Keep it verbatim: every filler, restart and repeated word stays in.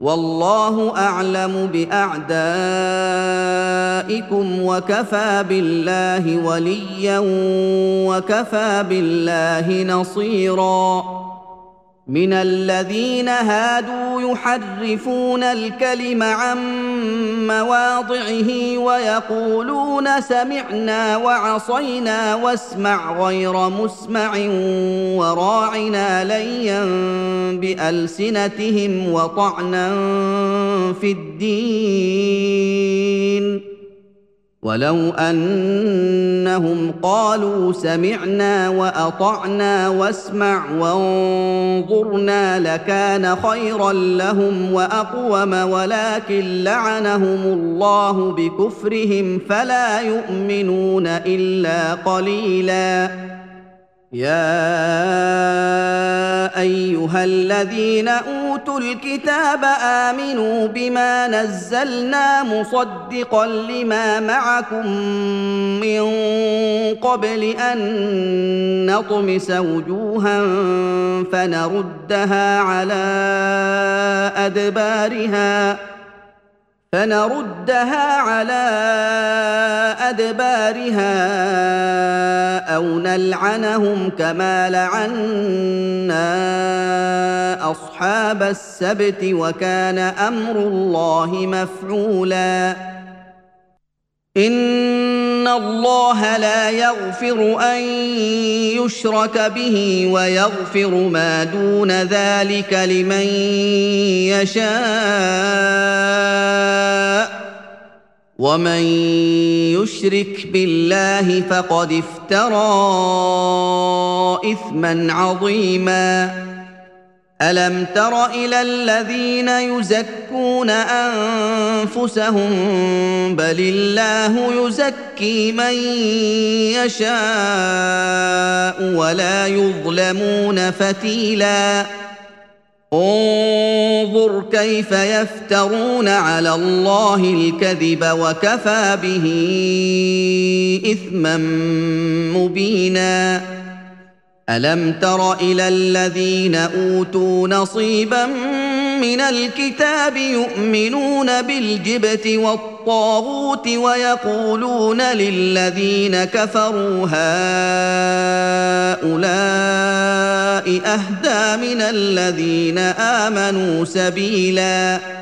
والله أعلم بأعدائكم وكفى بالله وليا وكفى بالله نصيرا من الذين هادوا يحرفون الكلم عن مواضعه ويقولون سمعنا وعصينا واسمع غير مسمع وراعنا ليا بألسنتهم وطعنا في الدين ولو أنهم قالوا سمعنا وأطعنا واسمع وانظرنا لكان خيرا لهم وأقوم ولكن لعنهم الله بكفرهم فلا يؤمنون إلا قليلا يا أيها الذين أوتوا الكتاب آمنوا بما نزلنا مصدقا لما معكم من قبل أن نطمس وجوها فنردها على أدبارها فنردها على أدبارها أو نلعنهم كما لعنا أصحاب السبت وكان أمر الله مفعولا إن الله لا يغفر أن يشرك به ويغفر ما دون ذلك لمن يشاء ومن يشرك بالله فقد افترى إثما عظيما ألم تر إلى الذين يزكون أنفسهم بل الله يزكي من يشاء ولا يظلمون فتيلا انظر كيف يفترون على الله الكذب وكفى به إثما مبينا ألم تر إلى الذين أوتوا نصيبا من الكتاب يؤمنون بالجبت والطاغوت ويقولون للذين كفروا هؤلاء أهدى من الذين آمنوا سبيلا